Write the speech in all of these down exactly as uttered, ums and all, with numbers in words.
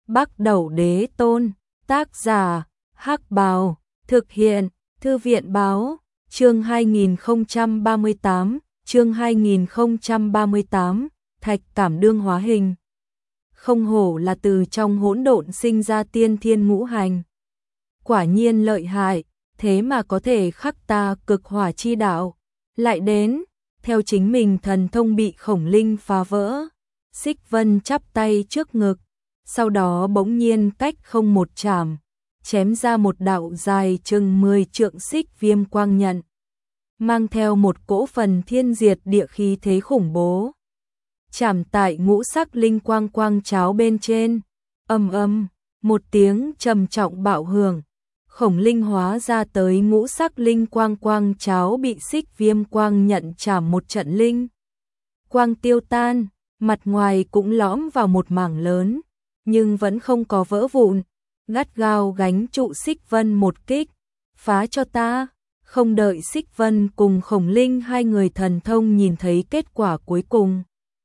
Bắc Đẩu Đế Tôn, tác giả, Hắc Bào, thực hiện, Thư viện báo, chương hai nghìn không trăm ba mươi tám, chương hai nghìn không trăm ba mươi tám, Thạch Cảm Đương hóa hình. Không hổ là từ trong hỗn độn sinh ra tiên thiên ngũ hành. Quả nhiên lợi hại, thế mà có thể khắc ta cực hỏa chi đạo. Lại đến, theo chính mình thần thông bị Khổng Linh phá vỡ. Xích Vân chắp tay trước ngực, sau đó bỗng nhiên cách không một chảm, chém ra một đạo dài chừng mười trượng xích viêm quang nhận, mang theo một cỗ phần thiên diệt địa khí thế khủng bố. Chảm tại ngũ sắc linh quang quang cháo bên trên, ầm ầm, một tiếng trầm trọng bạo hưởng, Khổng Linh hóa ra tới ngũ sắc linh quang quang cháo bị xích viêm quang nhận chảm một trận linh quang tiêu tan, mặt ngoài cũng lõm vào một mảng lớn, nhưng vẫn không có vỡ vụn, gắt gao gánh trụ Xích Vân một kích, phá cho ta. Không đợi Xích Vân cùng Khổng Linh hai người thần thông nhìn thấy kết quả cuối cùng.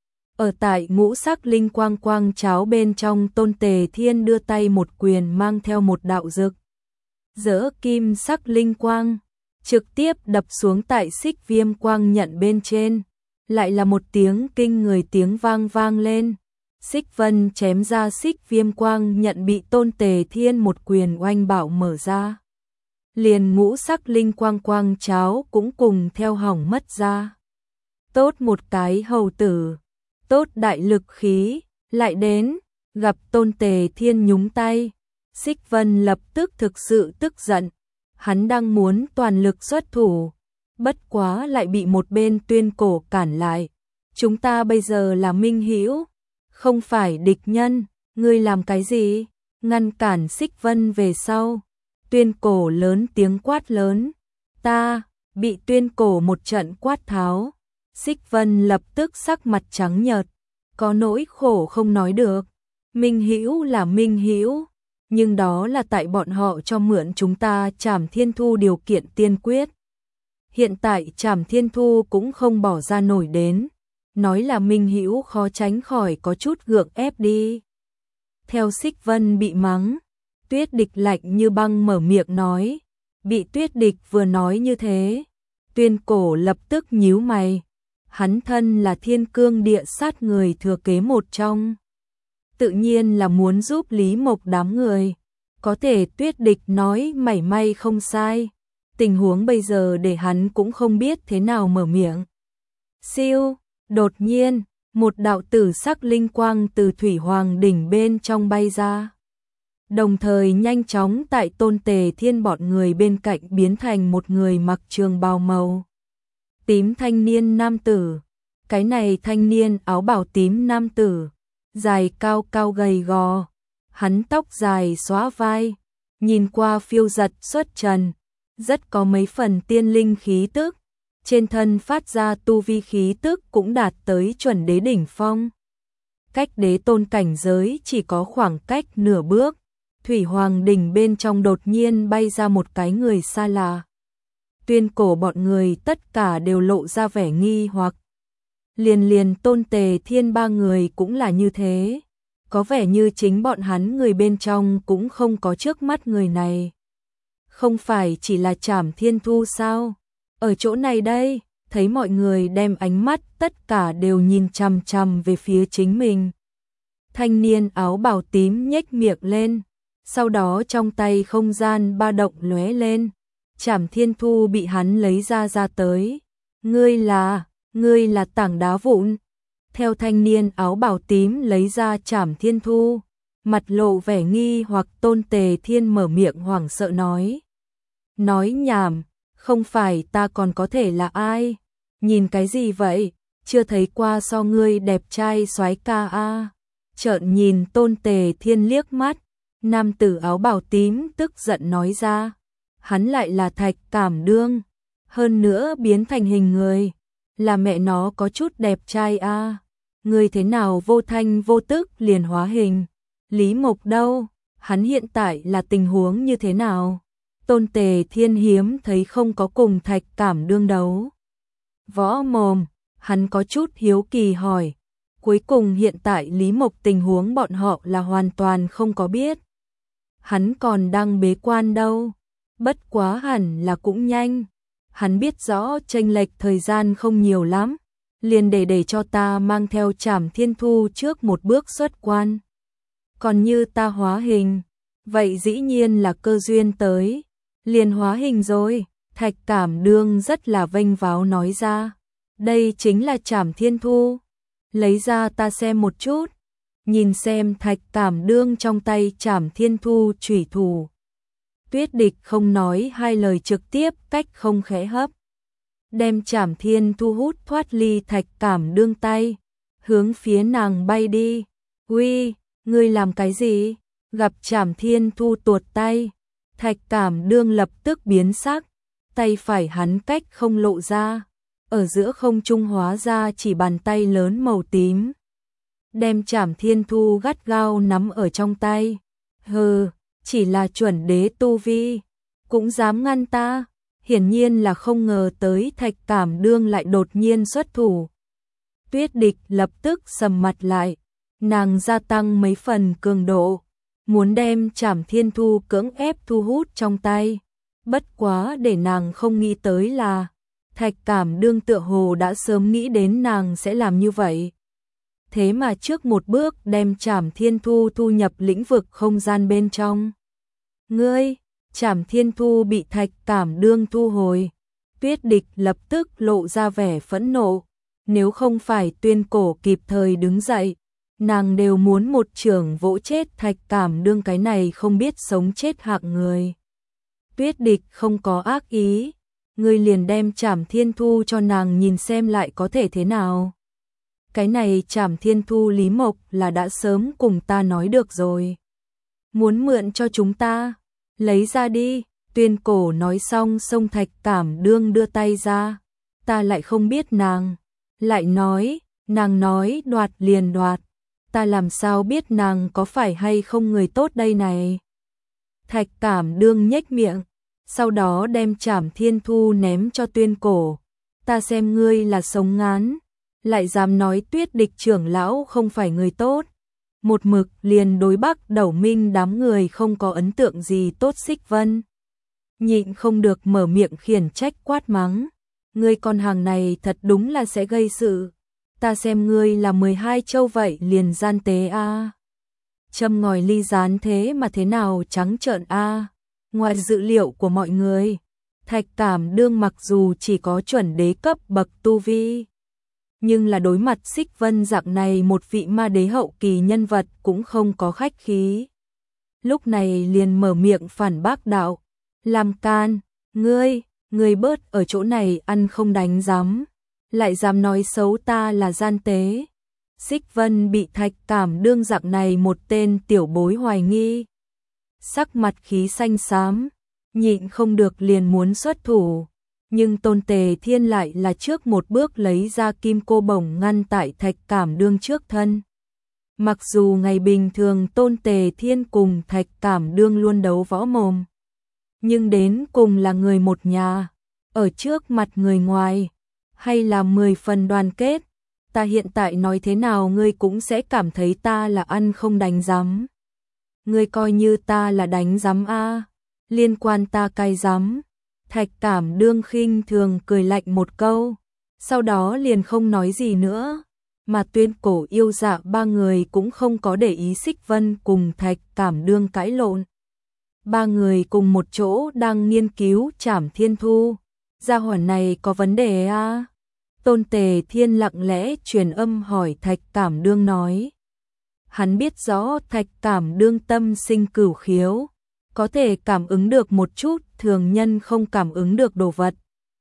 Ở tại ngũ sắc linh quang quang cháo bên trong, Tôn Tề Thiên đưa tay một quyền mang theo một đạo rực rỡ kim sắc linh quang, trực tiếp đập xuống tại xích viêm quang nhận bên trên. Lại là một tiếng kinh người tiếng vang vang lên. Xích Vân chém ra xích viêm quang nhận bị Tôn Tề Thiên một quyền oanh bạo mở ra. Liền ngũ sắc linh quang quang cháo cũng cùng theo hỏng mất ra. Tốt một cái hầu tử, tốt đại lực khí, lại đến, gặp Tôn Tề Thiên nhúng tay. Xích Vân lập tức thực sự tức giận, hắn đang muốn toàn lực xuất thủ, bất quá lại bị một bên Tuyên Cổ cản lại. Chúng ta bây giờ là minh hữu, không phải địch nhân, ngươi làm cái gì? Ngăn cản Xích Vân về sau. Tuyên Cổ lớn tiếng quát lớn. Ta, bị Tuyên Cổ một trận quát tháo. Xích Vân lập tức sắc mặt trắng nhợt, có nỗi khổ không nói được. Minh hữu là minh hữu, nhưng đó là tại bọn họ cho mượn chúng ta Trảm Thiên Thu điều kiện tiên quyết. Hiện tại Trảm Thiên Thu cũng không bỏ ra nổi đến, nói là minh hữu khó tránh khỏi có chút gượng ép đi. Theo Xích Vân bị mắng, Tuyết Địch lạnh như băng mở miệng nói. Bị Tuyết Địch vừa nói như thế, Tuyên Cổ lập tức nhíu mày. Hắn thân là Thiên Cương Địa Sát người thừa kế một trong, tự nhiên là muốn giúp Lý Mộc đám người. Có thể Tuyết Địch nói mảy may không sai, tình huống bây giờ để hắn cũng không biết thế nào mở miệng. Siêu, đột nhiên, một đạo tử sắc linh quang từ Thủy Hoàng đỉnh bên trong bay ra, đồng thời nhanh chóng tại Tôn Tề Thiên bọn người bên cạnh biến thành một người mặc trường bào màu tím thanh niên nam tử. Cái này thanh niên áo bào tím nam tử, dài cao cao gầy gò, hắn tóc dài xõa vai, nhìn qua phiêu giật xuất trần, rất có mấy phần tiên linh khí tức, trên thân phát ra tu vi khí tức cũng đạt tới chuẩn đế đỉnh phong. Cách đế tôn cảnh giới chỉ có khoảng cách nửa bước. Thủy Hoàng đỉnh bên trong đột nhiên bay ra một cái người xa lạ. Tuyên Cổ bọn người tất cả đều lộ ra vẻ nghi hoặc. Liền liền Tôn Tề Thiên ba người cũng là như thế. Có vẻ như chính bọn hắn người bên trong cũng không có trước mắt người này. Không phải chỉ là Trảm Thiên Thu sao? Ở chỗ này đây, thấy mọi người đem ánh mắt tất cả đều nhìn chằm chằm về phía chính mình. Thanh niên áo bào tím nhếch miệng lên, sau đó trong tay không gian ba động lóe lên. Trảm Thiên Thu bị hắn lấy ra ra tới. Ngươi là, ngươi là tảng đá vụn. Theo thanh niên áo bào tím lấy ra Trảm Thiên Thu, mặt lộ vẻ nghi hoặc Tôn Tề Thiên mở miệng hoảng sợ nói. Nói nhảm, không phải ta còn có thể là ai? Nhìn cái gì vậy? Chưa thấy qua so ngươi đẹp trai soái ca a. Trợn nhìn Tôn Tề Thiên liếc mắt, nam tử áo bào tím tức giận nói ra. Hắn lại là Thạch Cảm Đương, hơn nữa biến thành hình người, là mẹ nó có chút đẹp trai a. À. Người thế nào vô thanh vô tức liền hóa hình? Lý Mộc đâu? Hắn hiện tại là tình huống như thế nào? Tôn Tề Thiên hiếm thấy không có cùng Thạch Cảm Đương đấu võ mồm, hắn có chút hiếu kỳ hỏi. Cuối cùng hiện tại Lý Mộc tình huống bọn họ là hoàn toàn không có biết. Hắn còn đang bế quan đâu, bất quá hẳn là cũng nhanh. Hắn biết rõ chênh lệch thời gian không nhiều lắm, liền để để cho ta mang theo Trảm Thiên Thu trước một bước xuất quan. Còn như ta hóa hình, vậy dĩ nhiên là cơ duyên tới, liền hóa hình rồi. Thạch Cảm Đương rất là vênh váo nói ra, đây chính là Trảm Thiên Thu, lấy ra ta xem một chút. Nhìn xem Thạch Cảm Đương trong tay Trảm Thiên Thu chủy thủ, Tuyết Địch không nói hai lời trực tiếp cách không khẽ hấp, đem Trảm Thiên Thu hút thoát ly Thạch Cảm Đương tay, hướng phía nàng bay đi. Uy, ngươi làm cái gì? Gặp Trảm Thiên Thu tuột tay, Thạch Cảm Đương lập tức biến sắc, tay phải hắn cách không lộ ra, ở giữa không trung hóa ra chỉ bàn tay lớn màu tím, đem Trảm Thiên Thu gắt gao nắm ở trong tay. Hừ, chỉ là chuẩn đế tu vi, cũng dám ngăn ta? Hiển nhiên là không ngờ tới Thạch Cảm Đương lại đột nhiên xuất thủ. Tuyết Địch lập tức sầm mặt lại, nàng gia tăng mấy phần cường độ, muốn đem Trảm Thiên Thu cưỡng ép thu hút trong tay. Bất quá để nàng không nghĩ tới là, Thạch Cảm Đương tựa hồ đã sớm nghĩ đến nàng sẽ làm như vậy. Thế mà trước một bước đem Trảm Thiên Thu thu nhập lĩnh vực không gian bên trong. Ngươi, Trảm Thiên Thu bị Thạch Cảm Đương thu hồi. Tuyết Địch lập tức lộ ra vẻ phẫn nộ. Nếu không phải Tuyên Cổ kịp thời đứng dậy, nàng đều muốn một chưởng vỗ chết Thạch Cảm Đương cái này không biết sống chết hạng người. Tuyết Địch không có ác ý, ngươi liền đem Trảm Thiên Thu cho nàng nhìn xem lại có thể thế nào. Cái này Trảm Thiên Thu Lý Mộc là đã sớm cùng ta nói được rồi. Muốn mượn cho chúng ta, lấy ra đi. Tuyên Cổ nói xong xông Thạch Cảm Đương đưa tay ra. Ta lại không biết nàng. Lại nói, nàng nói đoạt liền đoạt. Ta làm sao biết nàng có phải hay không người tốt đây này. Thạch Cảm Đương nhếch miệng, sau đó đem Trảm Thiên Thu ném cho Tuyên Cổ. Ta xem ngươi là sống ngán, lại dám nói Tuyết Địch trưởng lão không phải người tốt. Một mực liền đối Bắc Đẩu Minh đám người không có ấn tượng gì tốt. Xích Vân nhịn không được mở miệng khiển trách quát mắng. Ngươi con hàng này thật đúng là sẽ gây sự. Ta xem ngươi là mười hai châu vậy liền gian tế a. À. Châm ngòi ly gián thế mà thế nào trắng trợn a. À. Ngoài dự liệu của mọi người, Thạch Cảm Đương mặc dù chỉ có chuẩn đế cấp bậc tu vi, nhưng là đối mặt Xích Vân dạng này một vị ma đế hậu kỳ nhân vật cũng không có khách khí. Lúc này liền mở miệng phản bác đạo, làm can, ngươi, ngươi bớt ở chỗ này ăn không đánh giám, lại dám nói xấu ta là gian tế. Xích Vân bị Thạch Cảm Đương dạng này một tên tiểu bối hoài nghi, sắc mặt khí xanh xám, nhịn không được liền muốn xuất thủ. Nhưng Tôn Tề Thiên lại là trước một bước lấy ra kim cô bổng ngăn tại Thạch Cảm Đương trước thân. Mặc dù ngày bình thường Tôn Tề Thiên cùng Thạch Cảm Đương luôn đấu võ mồm, nhưng đến cùng là người một nhà, ở trước mặt người ngoài, hay là mười phần đoàn kết. Ta hiện tại nói thế nào ngươi cũng sẽ cảm thấy ta là ăn không đánh giám. Ngươi coi như ta là đánh giám a, liên quan ta cai giám. Thạch Cảm Đương khinh thường cười lạnh một câu, sau đó liền không nói gì nữa, mà Tuyên Cổ yêu dạ ba người cũng không có để ý Xích Vân cùng Thạch Cảm Đương cãi lộn. Ba người cùng một chỗ đang nghiên cứu Trảm Thiên Thu, gia hỏa này có vấn đề à? Tôn Tề Thiên lặng lẽ truyền âm hỏi Thạch Cảm Đương nói. Hắn biết rõ Thạch Cảm Đương tâm sinh cửu khiếu, có thể cảm ứng được một chút thường nhân không cảm ứng được đồ vật.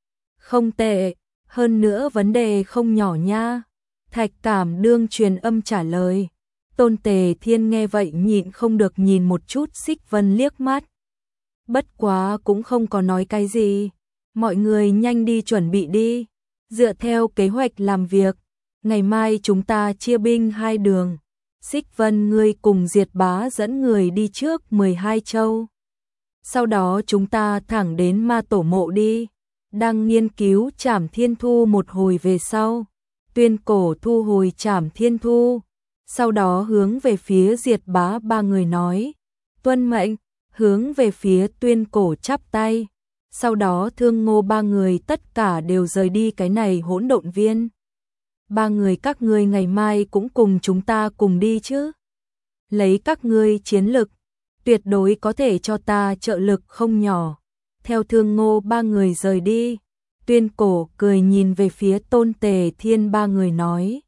Không tệ, hơn nữa vấn đề không nhỏ nha. Thạch Cảm Đương truyền âm trả lời. Tôn Tề Thiên nghe vậy nhịn không được nhìn một chút Xích Vân liếc mắt. Bất quá cũng không có nói cái gì. Mọi người nhanh đi chuẩn bị đi. Dựa theo kế hoạch làm việc, ngày mai chúng ta chia binh hai đường. Xích Vân ngươi cùng Diệt Bá dẫn người đi trước mười hai châu. Sau đó chúng ta thẳng đến ma tổ mộ đi. Đang nghiên cứu Trảm Thiên Thu một hồi về sau, Tuyên Cổ thu hồi Trảm Thiên Thu, sau đó hướng về phía Diệt Bá ba người nói, tuân mệnh, hướng về phía Tuyên Cổ chắp tay, sau đó Thương Ngô ba người tất cả đều rời đi cái này hỗn độn viên. Ba người các ngươi ngày mai cũng cùng chúng ta cùng đi chứ? Lấy các ngươi chiến lực, tuyệt đối có thể cho ta trợ lực không nhỏ. Theo Thương Ngô ba người rời đi, Tuyên Cổ cười nhìn về phía Tôn Tề Thiên ba người nói.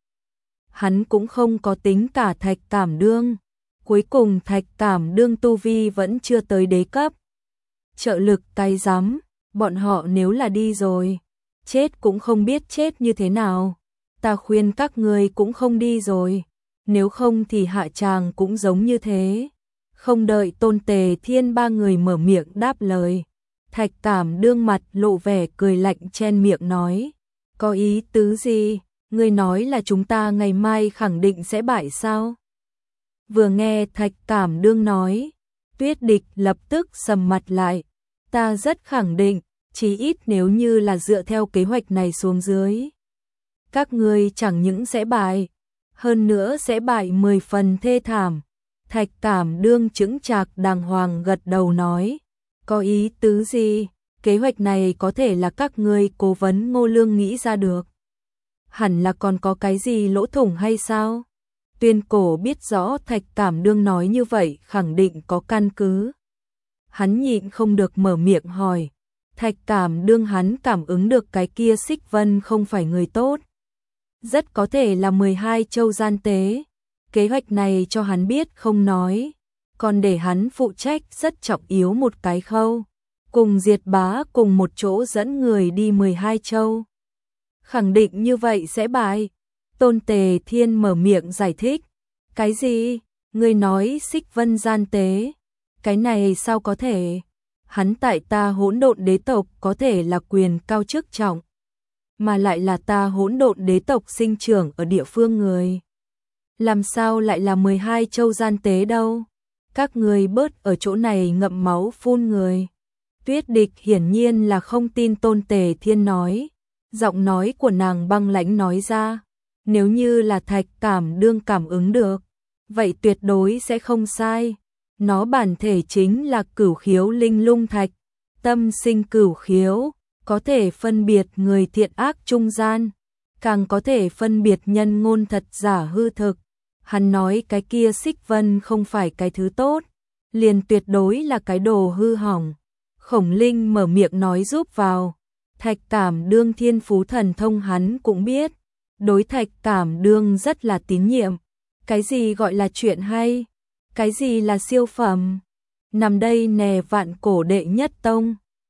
Hắn cũng không có tính cả Thạch Cảm Đương, cuối cùng Thạch Cảm Đương tu vi vẫn chưa tới đế cấp. Trợ lực cái rắm, bọn họ nếu là đi rồi, chết cũng không biết chết như thế nào. Ta khuyên các ngươi cũng không đi rồi, nếu không thì hạ tràng cũng giống như thế. Không đợi Tôn Tề Thiên ba người mở miệng đáp lời, Thạch Cảm Đương mặt lộ vẻ cười lạnh chen miệng nói, có ý tứ gì, ngươi nói là chúng ta ngày mai khẳng định sẽ bại sao? Vừa nghe Thạch Cảm Đương nói, Tuyết Địch lập tức sầm mặt lại, ta rất khẳng định, chí ít nếu như là dựa theo kế hoạch này xuống dưới. Các ngươi chẳng những sẽ bại, hơn nữa sẽ bại mười phần thê thảm. Thạch Cảm Đương chững chạc đàng hoàng gật đầu nói, có ý tứ gì, kế hoạch này có thể là các ngươi cố vấn Ngô Lương nghĩ ra được. Hẳn là còn có cái gì lỗ thủng hay sao? Tuyên Cổ biết rõ Thạch Cảm Đương nói như vậy khẳng định có căn cứ. Hắn nhịn không được mở miệng hỏi, Thạch Cảm Đương hắn cảm ứng được cái kia Xích Vân không phải người tốt. Rất có thể là mười hai châu gian tế. Kế hoạch này cho hắn biết không nói, còn để hắn phụ trách rất trọng yếu một cái khâu, cùng Diệt Bá cùng một chỗ dẫn người đi mười hai châu. Khẳng định như vậy sẽ bại. Tôn Tề Thiên mở miệng giải thích, cái gì? Ngươi nói Xích Vân gian tế? Cái này sao có thể? Hắn tại ta Hỗn Độn đế tộc có thể là quyền cao chức trọng, mà lại là ta Hỗn Độn đế tộc sinh trưởng ở địa phương người. Làm sao lại là mười hai châu gian tế đâu? Các người bớt ở chỗ này ngậm máu phun người. Tuyết Địch hiển nhiên là không tin Tôn Tề Thiên nói, giọng nói của nàng băng lãnh nói ra, nếu như là Thạch Cảm Đương cảm ứng được, vậy tuyệt đối sẽ không sai. Nó bản thể chính là cửu khiếu linh lung thạch, tâm sinh cửu khiếu, có thể phân biệt người thiện ác trung gian, càng có thể phân biệt nhân ngôn thật giả hư thực. Hắn nói cái kia Xích Vân không phải cái thứ tốt, liền tuyệt đối là cái đồ hư hỏng. Khổng Linh mở miệng nói giúp vào, Thạch Cảm Đương thiên phú thần thông hắn cũng biết, đối Thạch Cảm Đương rất là tín nhiệm. Cái gì gọi là chuyện hay? Cái gì là siêu phẩm? Nằm đây nè vạn cổ đệ nhất tông,